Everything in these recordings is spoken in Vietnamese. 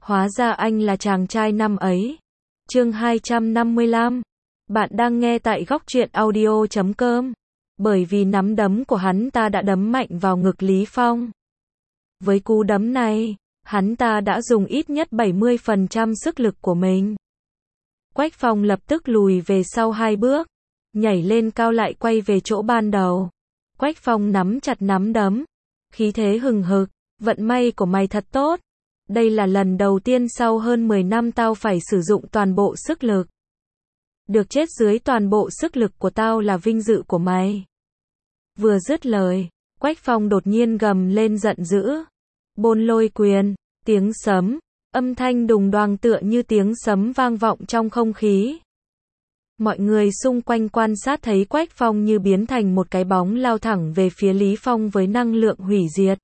Hóa ra anh là chàng trai năm ấy. Chương 255. Bạn đang nghe tại góc truyện audio.com. Bởi vì nắm đấm của hắn ta đã đấm mạnh vào ngực Lý Phong. Với cú đấm này, hắn ta đã dùng ít nhất 70% sức lực của mình. Quách Phong lập tức lùi về sau 2 bước, nhảy lên cao lại quay về chỗ ban đầu. Quách Phong nắm chặt nắm đấm, khí thế hừng hực, vận may của mày thật tốt. Đây là lần đầu tiên sau hơn 10 năm tao phải sử dụng toàn bộ sức lực. Được chết dưới toàn bộ sức lực của tao là vinh dự của mày. Vừa dứt lời, Quách Phong đột nhiên gầm lên giận dữ. Bôn lôi quyền, tiếng sấm, âm thanh đùng đoàng tựa như tiếng sấm vang vọng trong không khí. Mọi người xung quanh quan sát thấy Quách Phong như biến thành một cái bóng lao thẳng về phía Lý Phong với năng lượng hủy diệt.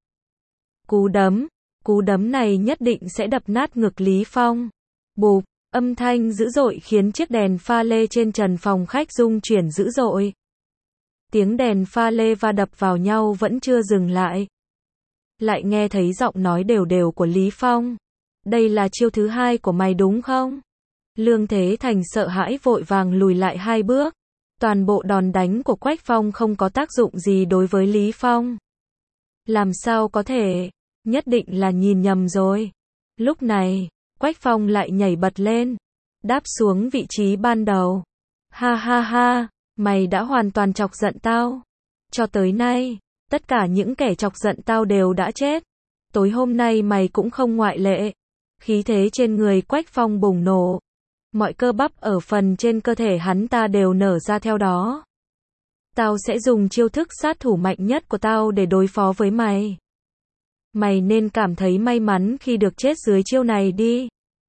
Cú đấm này nhất định sẽ đập nát ngực Lý Phong. Bụp, âm thanh dữ dội khiến chiếc đèn pha lê trên trần phòng khách rung chuyển dữ dội. Tiếng đèn pha lê va đập vào nhau vẫn chưa dừng lại. Lại nghe thấy giọng nói đều đều của Lý Phong. Đây là chiêu thứ 2 của mày đúng không? Lương Thế Thành sợ hãi vội vàng lùi lại 2 bước. Toàn bộ đòn đánh của Quách Phong không có tác dụng gì đối với Lý Phong. Làm sao có thể? Nhất định là nhìn nhầm rồi. Lúc này, Quách Phong lại nhảy bật lên, đáp xuống vị trí ban đầu. Ha ha ha, mày đã hoàn toàn chọc giận tao. Cho tới nay, tất cả những kẻ chọc giận tao đều đã chết. Tối hôm nay mày cũng không ngoại lệ. Khí thế trên người Quách Phong bùng nổ. Mọi cơ bắp ở phần trên cơ thể hắn ta đều nở ra theo đó. Tao sẽ dùng chiêu thức sát thủ mạnh nhất của tao để đối phó với mày. Mày nên cảm thấy may mắn khi được chết dưới chiêu này đi.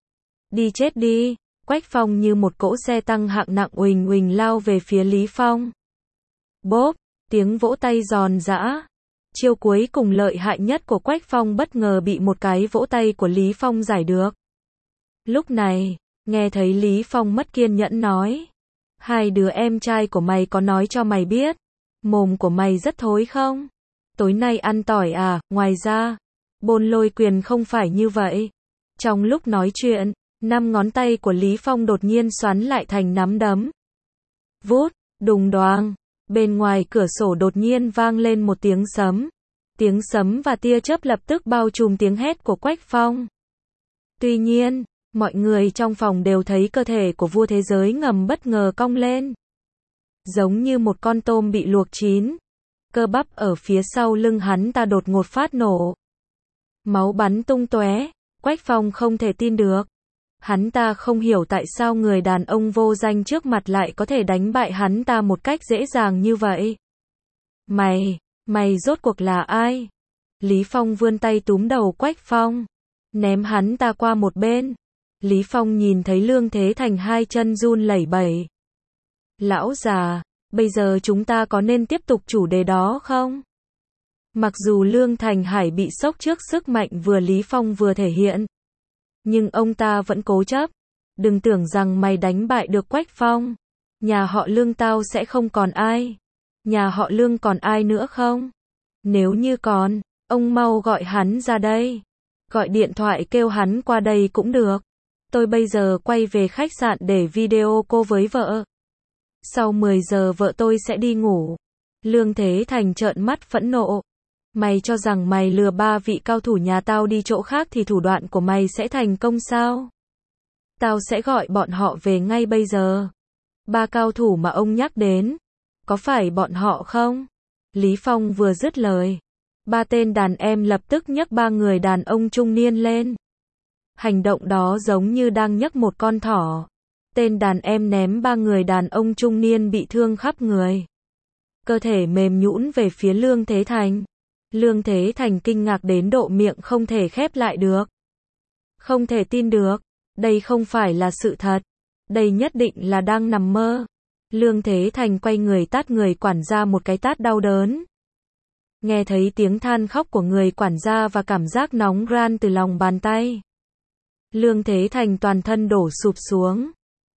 Đi chết đi. Quách Phong như một cỗ xe tăng hạng nặng uỳnh uỳnh lao về phía Lý Phong. Bốp, tiếng vỗ tay giòn giã. Chiêu cuối cùng lợi hại nhất của Quách Phong bất ngờ bị một cái vỗ tay của Lý Phong giải được. Lúc này, nghe thấy Lý Phong mất kiên nhẫn nói. 2 đứa em trai của mày có nói cho mày biết. Mồm của mày rất thối không? Tối nay ăn tỏi à? Ngoài ra, bôn lôi quyền không phải như vậy. Trong lúc nói chuyện, 5 ngón tay của Lý Phong đột nhiên xoắn lại thành nắm đấm. Vút, đùng đoàng. Bên ngoài cửa sổ đột nhiên vang lên một tiếng sấm. Tiếng sấm và tia chớp lập tức bao trùm tiếng hét của Quách Phong. Tuy nhiên, mọi người trong phòng đều thấy cơ thể của vua thế giới ngầm bất ngờ cong lên. Giống như một con tôm bị luộc chín. Cơ bắp ở phía sau lưng hắn ta đột ngột phát nổ. Máu bắn tung tóe. Quách Phong không thể tin được. Hắn ta không hiểu tại sao người đàn ông vô danh trước mặt lại có thể đánh bại hắn ta một cách dễ dàng như vậy. Mày rốt cuộc là ai? Lý Phong vươn tay túm đầu Quách Phong, ném hắn ta qua một bên. Lý Phong nhìn thấy Lương Thế Thành 2 chân run lẩy bẩy. Lão già, bây giờ chúng ta có nên tiếp tục chủ đề đó không? Mặc dù Lương Thành Hải bị sốc trước sức mạnh vừa Lý Phong vừa thể hiện, nhưng ông ta vẫn cố chấp. Đừng tưởng rằng mày đánh bại được Quách Phong. Nhà họ Lương tao sẽ không còn ai. Nhà họ Lương còn ai nữa không? Nếu như còn, ông mau gọi hắn ra đây. Gọi điện thoại kêu hắn qua đây cũng được. Tôi bây giờ quay về khách sạn để video call với vợ. Sau 10 giờ vợ tôi sẽ đi ngủ. Lương Thế Thành trợn mắt phẫn nộ. Mày cho rằng mày lừa 3 vị cao thủ nhà tao đi chỗ khác thì thủ đoạn của mày sẽ thành công sao? Tao sẽ gọi bọn họ về ngay bây giờ. 3 cao thủ mà ông nhắc đến, có phải bọn họ không? Lý Phong vừa dứt lời, 3 tên đàn em lập tức nhấc 3 người đàn ông trung niên lên. Hành động đó giống như đang nhấc một con thỏ. Tên đàn em ném 3 người đàn ông trung niên bị thương khắp người. Cơ thể mềm nhũn về phía Lương Thế Thành. Lương Thế Thành kinh ngạc đến độ miệng không thể khép lại được. Không thể tin được. Đây không phải là sự thật. Đây nhất định là đang nằm mơ. Lương Thế Thành quay người tát người quản gia một cái tát đau đớn. Nghe thấy tiếng than khóc của người quản gia và cảm giác nóng ran từ lòng bàn tay. Lương Thế Thành toàn thân đổ sụp xuống.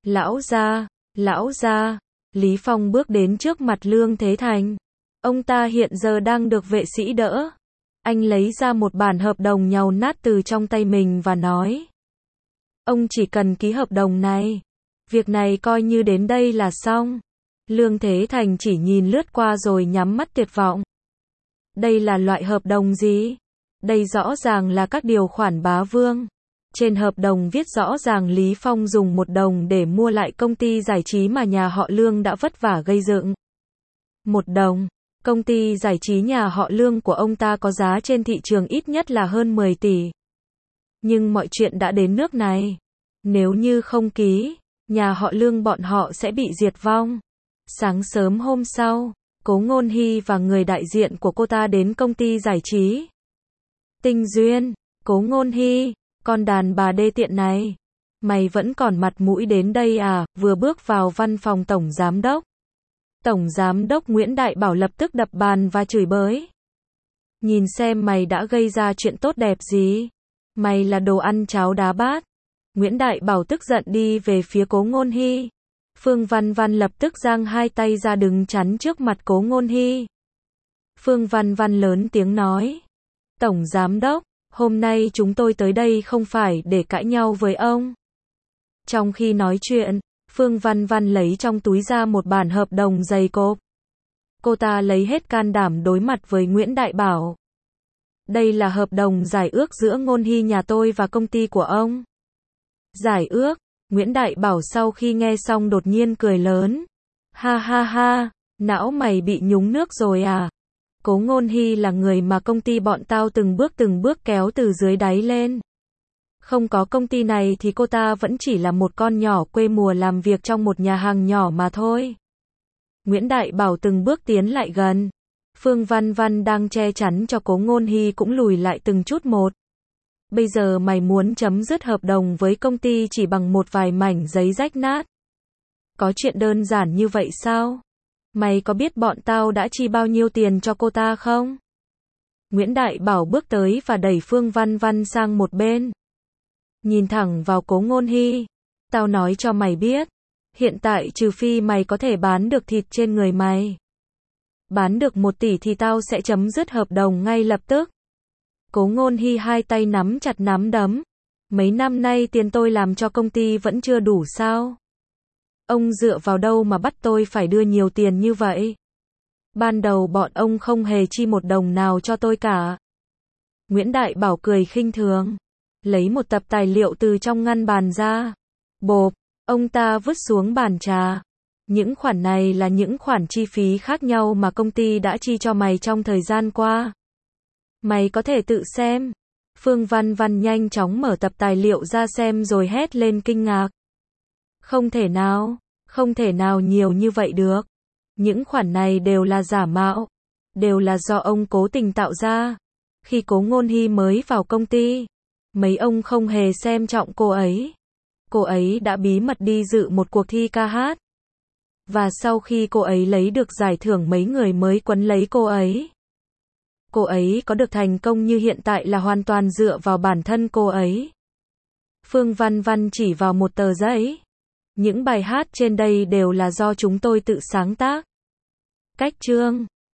Lão gia. Lý Phong bước đến trước mặt Lương Thế Thành. Ông ta hiện giờ đang được vệ sĩ đỡ. Anh lấy ra một bản hợp đồng nhàu nát từ trong tay mình và nói. Ông chỉ cần ký hợp đồng này. Việc này coi như đến đây là xong. Lương Thế Thành chỉ nhìn lướt qua rồi nhắm mắt tuyệt vọng. Đây là loại hợp đồng gì? Đây rõ ràng là các điều khoản bá vương. Trên hợp đồng viết rõ ràng Lý Phong dùng 1 đồng để mua lại công ty giải trí mà nhà họ Lương đã vất vả gây dựng. 1 đồng. Công ty giải trí nhà họ Lương của ông ta có giá trên thị trường ít nhất là hơn 10 tỷ. Nhưng mọi chuyện đã đến nước này. Nếu như không ký, nhà họ Lương bọn họ sẽ bị diệt vong. Sáng sớm hôm sau, Cố Ngôn Hy và người đại diện của cô ta đến công ty giải trí. Tinh Duyên, Cố Ngôn Hy, con đàn bà đê tiện này. Mày vẫn còn mặt mũi đến đây à? Vừa bước vào văn phòng tổng giám đốc. Tổng giám đốc Nguyễn Đại Bảo lập tức đập bàn và chửi bới. Nhìn xem mày đã gây ra chuyện tốt đẹp gì? Mày là đồ ăn cháo đá bát. Nguyễn Đại Bảo tức giận đi về phía Cố Ngôn Hy. Phương Văn Văn lập tức giang 2 tay ra đứng chắn trước mặt Cố Ngôn Hy. Phương Văn Văn lớn tiếng nói. Tổng giám đốc, hôm nay chúng tôi tới đây không phải để cãi nhau với ông. Trong khi nói chuyện, Phương Văn Văn lấy trong túi ra một bản hợp đồng dày cộp. Cô ta lấy hết can đảm đối mặt với Nguyễn Đại Bảo. Đây là hợp đồng giải ước giữa Ngôn Hy nhà tôi và công ty của ông. Giải ước? Nguyễn Đại Bảo sau khi nghe xong đột nhiên cười lớn. Ha ha ha, não mày bị nhúng nước rồi à? Cố Ngôn Hy là người mà công ty bọn tao từng bước kéo từ dưới đáy lên. Không có công ty này thì cô ta vẫn chỉ là một con nhỏ quê mùa làm việc trong một nhà hàng nhỏ mà thôi. Nguyễn Đại Bảo từng bước tiến lại gần. Phương Văn Văn đang che chắn cho Cố Ngôn Hy cũng lùi lại từng chút một. Bây giờ mày muốn chấm dứt hợp đồng với công ty chỉ bằng một vài mảnh giấy rách nát. Có chuyện đơn giản như vậy sao? Mày có biết bọn tao đã chi bao nhiêu tiền cho cô ta không? Nguyễn Đại Bảo bước tới và đẩy Phương Văn Văn sang một bên. Nhìn thẳng vào Cố Ngôn Hy. Tao nói cho mày biết. Hiện tại trừ phi mày có thể bán được thịt trên người mày. Bán được 1 tỷ thì tao sẽ chấm dứt hợp đồng ngay lập tức. Cố Ngôn Hy 2 tay nắm chặt nắm đấm. Mấy năm nay tiền tôi làm cho công ty vẫn chưa đủ sao? Ông dựa vào đâu mà bắt tôi phải đưa nhiều tiền như vậy? Ban đầu bọn ông không hề chi 1 đồng nào cho tôi cả. Nguyễn Đại Bảo cười khinh thường. Lấy một tập tài liệu từ trong ngăn bàn ra. Bộp, ông ta vứt xuống bàn trà. Những khoản này là những khoản chi phí khác nhau mà công ty đã chi cho mày trong thời gian qua. Mày có thể tự xem. Phương Văn Văn nhanh chóng mở tập tài liệu ra xem rồi hét lên kinh ngạc. Không thể nào nhiều như vậy được. Những khoản này đều là giả mạo. Đều là do ông cố tình tạo ra. Khi Cố Ngôn Hy mới vào công ty, mấy ông không hề xem trọng cô ấy. Cô ấy đã bí mật đi dự một cuộc thi ca hát. Và sau khi cô ấy lấy được giải thưởng mấy người mới quấn lấy cô ấy. Cô ấy có được thành công như hiện tại là hoàn toàn dựa vào bản thân cô ấy. Phương Văn Văn chỉ vào một tờ giấy. Những bài hát trên đây đều là do chúng tôi tự sáng tác. Cách chương